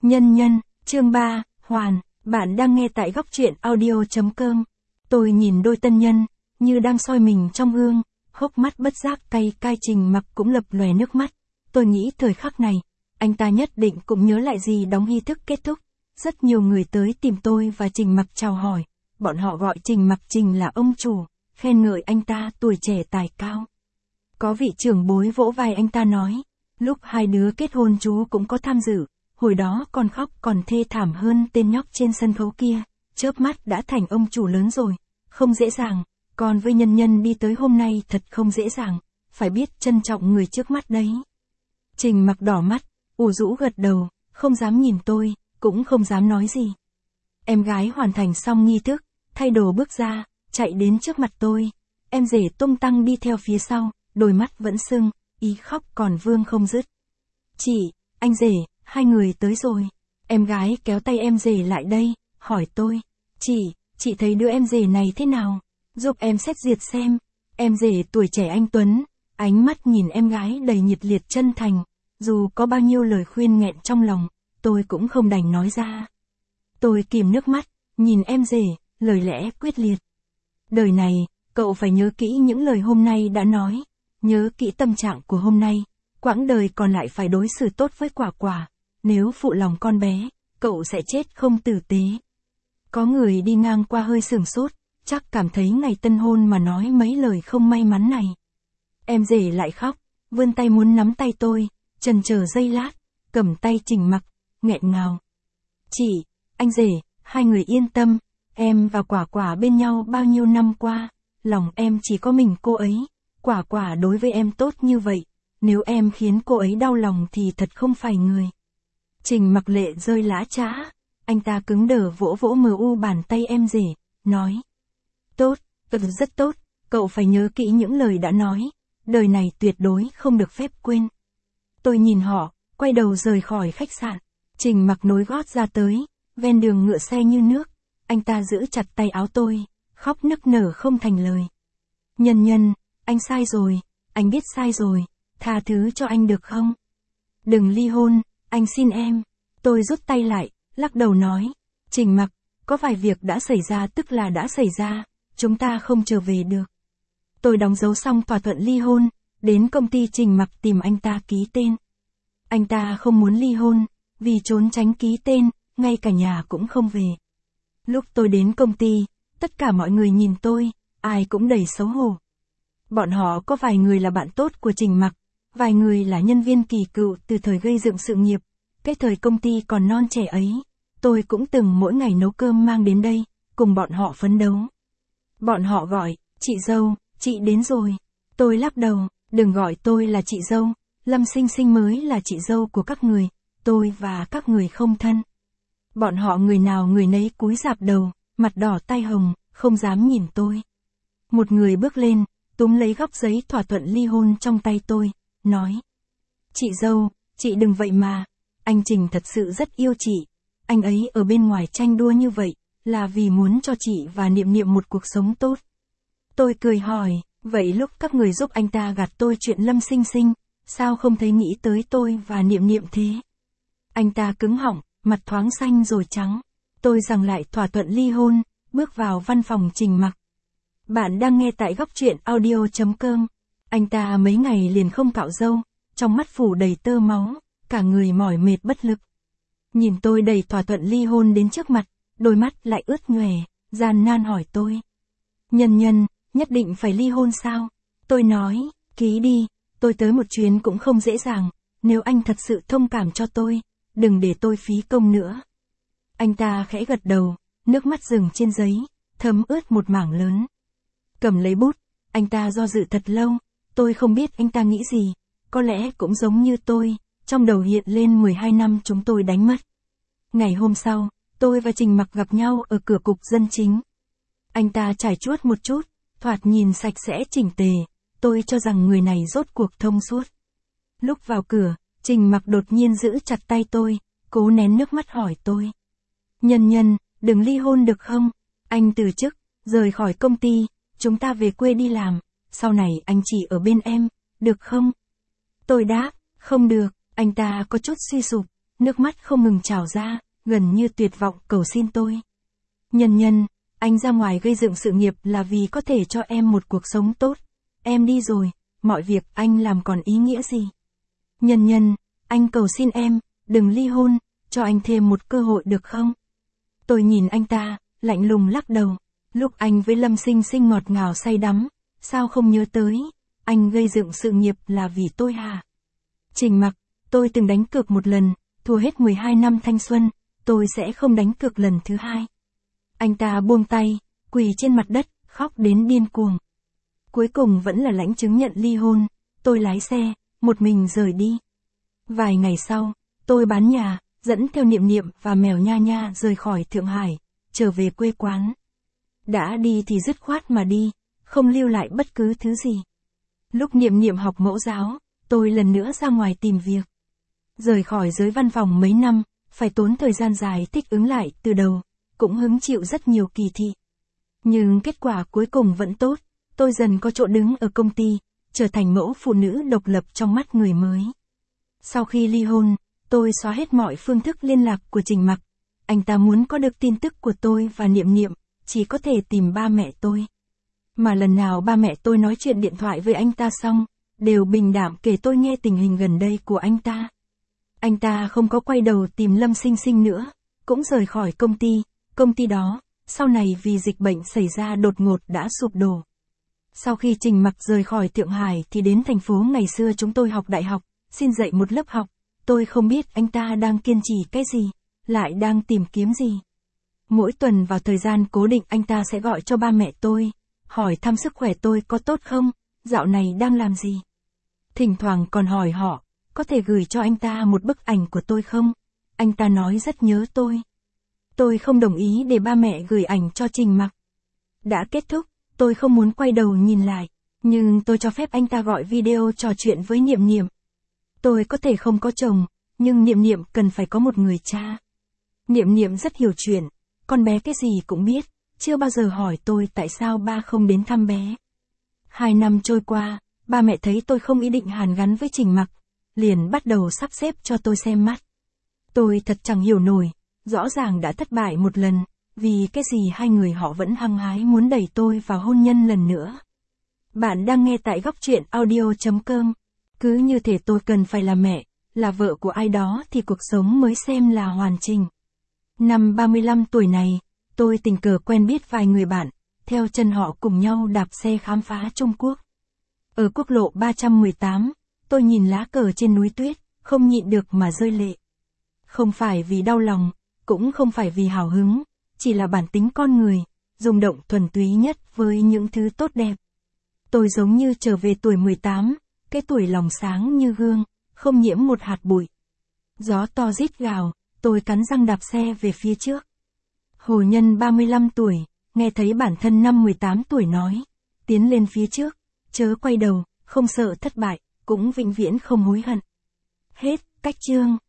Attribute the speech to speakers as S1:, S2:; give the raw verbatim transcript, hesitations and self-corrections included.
S1: Nhân nhân, chương ba, Hoàn, bạn đang nghe tại góc truyện audio.com. Tôi nhìn đôi tân nhân, như đang soi mình trong gương, hốc mắt bất giác cay cay. Trình Mặc cũng lập lòe nước mắt. Tôi nghĩ thời khắc này, anh ta nhất định cũng nhớ lại gì đóng nghi thức kết thúc. Rất nhiều người tới tìm tôi và Trình Mặc chào hỏi. Bọn họ gọi Trình Mặc Trình là ông chủ, khen ngợi anh ta tuổi trẻ tài cao. Có vị trưởng bối vỗ vai anh ta nói, lúc hai đứa kết hôn chú cũng có tham dự. Hồi đó còn khóc còn thê thảm hơn tên nhóc trên sân khấu kia, chớp mắt đã thành ông chủ lớn rồi, không dễ dàng, còn với nhân nhân đi tới hôm nay thật không dễ dàng, phải biết trân trọng người trước mắt đấy. Trình Mặc đỏ mắt, ủ rũ gật đầu, không dám nhìn tôi, cũng không dám nói gì. Em gái hoàn thành xong nghi thức, thay đồ bước ra, chạy đến trước mặt tôi, em rể tung tăng đi theo phía sau, đôi mắt vẫn sưng, ý khóc còn vương không dứt. Chị, anh rể, hai người tới rồi. Em gái kéo tay em rể lại đây, hỏi tôi. Chị, chị thấy đứa em rể này thế nào? Giúp em xét duyệt xem. Em rể tuổi trẻ anh tuấn, ánh mắt nhìn em gái đầy nhiệt liệt chân thành. Dù có bao nhiêu lời khuyên nghẹn trong lòng, tôi cũng không đành nói ra. Tôi kìm nước mắt, nhìn em rể, lời lẽ quyết liệt. Đời này, cậu phải nhớ kỹ những lời hôm nay đã nói. Nhớ kỹ tâm trạng của hôm nay. Quãng đời còn lại phải đối xử tốt với Quả Quả. Nếu phụ lòng con bé, cậu sẽ chết không tử tế. Có người đi ngang qua hơi sửng sốt, chắc cảm thấy ngày tân hôn mà nói mấy lời không may mắn này. Em rể lại khóc, vươn tay muốn nắm tay tôi, chần chờ giây lát, cầm tay Trình Mặc, nghẹn ngào. Chị, anh rể, hai người yên tâm, em và Quả Quả bên nhau bao nhiêu năm qua, lòng em chỉ có mình cô ấy, Quả Quả đối với em tốt như vậy, nếu em khiến cô ấy đau lòng thì thật không phải người. Trình Mặc lệ rơi lã chã, anh ta cứng đờ vỗ vỗ mờ u bàn tay em rể, nói. Tốt, thật rất tốt, cậu phải nhớ kỹ những lời đã nói, đời này tuyệt đối không được phép quên. Tôi nhìn họ, quay đầu rời khỏi khách sạn, Trình Mặc nối gót ra tới, ven đường ngựa xe như nước, anh ta giữ chặt tay áo tôi, khóc nức nở không thành lời. Nhân nhân, anh sai rồi, anh biết sai rồi, tha thứ cho anh được không? Đừng ly hôn. Anh xin em. Tôi rút tay lại, lắc đầu nói. Trình Mặc, có vài việc đã xảy ra tức là đã xảy ra, chúng ta không trở về được. Tôi đóng dấu xong thỏa thuận ly hôn, đến công ty Trình Mặc tìm anh ta ký tên. Anh ta không muốn ly hôn, vì trốn tránh ký tên, ngay cả nhà cũng không về. Lúc tôi đến công ty, tất cả mọi người nhìn tôi, ai cũng đầy xấu hổ. Bọn họ có vài người là bạn tốt của Trình Mặc. Vài người là nhân viên kỳ cựu từ thời gây dựng sự nghiệp, cái thời công ty còn non trẻ ấy, tôi cũng từng mỗi ngày nấu cơm mang đến đây, cùng bọn họ phấn đấu. Bọn họ gọi, chị dâu, chị đến rồi. Tôi lắc đầu, đừng gọi tôi là chị dâu, Lâm Sinh Sinh mới là chị dâu của các người, tôi và các người không thân. Bọn họ người nào người nấy cúi rạp đầu, mặt đỏ tai hồng, không dám nhìn tôi. Một người bước lên, túm lấy góc giấy thỏa thuận ly hôn trong tay tôi. Nói, chị dâu, chị đừng vậy mà, anh Trình thật sự rất yêu chị, anh ấy ở bên ngoài tranh đua như vậy, là vì muốn cho chị và Niệm Niệm một cuộc sống tốt. Tôi cười hỏi, vậy lúc các người giúp anh ta gạt tôi chuyện Lâm Sinh Sinh, sao không thấy nghĩ tới tôi và Niệm Niệm thế? Anh ta cứng họng, mặt thoáng xanh rồi trắng, tôi giằng lại thỏa thuận ly hôn, bước vào văn phòng Trình Mặc. Bạn đang nghe tại góc truyện audio.com. Anh ta mấy ngày liền không cạo râu, trong mắt phủ đầy tơ máu, cả người mỏi mệt bất lực. Nhìn tôi đầy thỏa thuận ly hôn đến trước mặt, đôi mắt lại ướt nhòe, gian nan hỏi tôi. Nhân nhân, nhất định phải ly hôn sao? Tôi nói, ký đi, tôi tới một chuyến cũng không dễ dàng, nếu anh thật sự thông cảm cho tôi, đừng để tôi phí công nữa. Anh ta khẽ gật đầu, nước mắt dừng trên giấy, thấm ướt một mảng lớn. Cầm lấy bút, anh ta do dự thật lâu. Tôi không biết anh ta nghĩ gì, có lẽ cũng giống như tôi, trong đầu hiện lên mười hai năm chúng tôi đánh mất. Ngày hôm sau, tôi và Trình Mặc gặp nhau ở cửa cục dân chính. Anh ta trải chuốt một chút, thoạt nhìn sạch sẽ chỉnh tề, tôi cho rằng người này rốt cuộc thông suốt. Lúc vào cửa, Trình Mặc đột nhiên giữ chặt tay tôi, cố nén nước mắt hỏi tôi. Nhân nhân, đừng ly hôn được không? Anh từ chức, rời khỏi công ty, chúng ta về quê đi làm. Sau này anh chỉ ở bên em, được không? Tôi đáp, không được, anh ta có chút suy sụp, nước mắt không ngừng trào ra, gần như tuyệt vọng cầu xin tôi. Nhân Nhân, anh ra ngoài gây dựng sự nghiệp là vì có thể cho em một cuộc sống tốt. Em đi rồi, mọi việc anh làm còn ý nghĩa gì? Nhân Nhân, anh cầu xin em, đừng ly hôn, cho anh thêm một cơ hội được không? Tôi nhìn anh ta, lạnh lùng lắc đầu. Lúc anh với Lâm Sinh Sinh ngọt ngào say đắm, sao không nhớ tới, anh gây dựng sự nghiệp là vì tôi hả? Trình Mặc, tôi từng đánh cược một lần, thua hết mười hai năm thanh xuân, tôi sẽ không đánh cược lần thứ hai. Anh ta buông tay, quỳ trên mặt đất, khóc đến điên cuồng. Cuối cùng vẫn là lãnh chứng nhận ly hôn, tôi lái xe, một mình rời đi. Vài ngày sau, tôi bán nhà, dẫn theo Niệm Niệm và mèo Nha Nha rời khỏi Thượng Hải, trở về quê quán. Đã đi thì dứt khoát mà đi, không lưu lại bất cứ thứ gì. Lúc Niệm Niệm học mẫu giáo, tôi lần nữa ra ngoài tìm việc. Rời khỏi giới văn phòng mấy năm, phải tốn thời gian dài thích ứng lại từ đầu, cũng hứng chịu rất nhiều kỳ thị. Nhưng kết quả cuối cùng vẫn tốt, tôi dần có chỗ đứng ở công ty, trở thành mẫu phụ nữ độc lập trong mắt người mới. Sau khi ly hôn, tôi xóa hết mọi phương thức liên lạc của Trình Mặc. Anh ta muốn có được tin tức của tôi và Niệm Niệm, chỉ có thể tìm ba mẹ tôi. Mà lần nào ba mẹ tôi nói chuyện điện thoại với anh ta xong, đều bình đạm kể tôi nghe tình hình gần đây của anh ta. Anh ta không có quay đầu tìm Lâm Sinh Sinh nữa, cũng rời khỏi công ty, công ty đó, sau này vì dịch bệnh xảy ra đột ngột đã sụp đổ. Sau khi Trình Mặc rời khỏi Thượng Hải thì đến thành phố ngày xưa chúng tôi học đại học, xin dạy một lớp học, tôi không biết anh ta đang kiên trì cái gì, lại đang tìm kiếm gì. Mỗi tuần vào thời gian cố định anh ta sẽ gọi cho ba mẹ tôi, hỏi thăm sức khỏe tôi có tốt không, dạo này đang làm gì. Thỉnh thoảng còn hỏi họ, có thể gửi cho anh ta một bức ảnh của tôi không? Anh ta nói rất nhớ tôi. Tôi không đồng ý để ba mẹ gửi ảnh cho Trình Mặc. Đã kết thúc, tôi không muốn quay đầu nhìn lại, nhưng tôi cho phép anh ta gọi video trò chuyện với Niệm Niệm. Tôi có thể không có chồng, nhưng Niệm Niệm cần phải có một người cha. Niệm Niệm rất hiểu chuyện, con bé cái gì cũng biết, chưa bao giờ hỏi tôi tại sao ba không đến thăm bé. Hai năm trôi qua, ba mẹ thấy tôi không ý định hàn gắn với Trình Mặc, liền bắt đầu sắp xếp cho tôi xem mắt. Tôi thật chẳng hiểu nổi, rõ ràng đã thất bại một lần, vì cái gì hai người họ vẫn hăng hái muốn đẩy tôi vào hôn nhân lần nữa. Bạn đang nghe tại góc truyện audio chấm com. Cứ như thể tôi cần phải là mẹ, là vợ của ai đó thì cuộc sống mới xem là hoàn chỉnh. Năm ba mươi lăm tuổi này, tôi tình cờ quen biết vài người bạn, theo chân họ cùng nhau đạp xe khám phá Trung Quốc. Ở quốc lộ ba trăm mười tám, tôi nhìn lá cờ trên núi tuyết, không nhịn được mà rơi lệ. Không phải vì đau lòng, cũng không phải vì hào hứng, chỉ là bản tính con người, rung động thuần túy nhất với những thứ tốt đẹp. Tôi giống như trở về tuổi mười tám, cái tuổi lòng sáng như gương, không nhiễm một hạt bụi. Gió to rít gào, tôi cắn răng đạp xe về phía trước. Hồ Nhân ba mươi lăm tuổi, nghe thấy bản thân năm mười tám tuổi nói, tiến lên phía trước, chớ quay đầu, không sợ thất bại, cũng vĩnh viễn không hối hận. Hết, cách chương.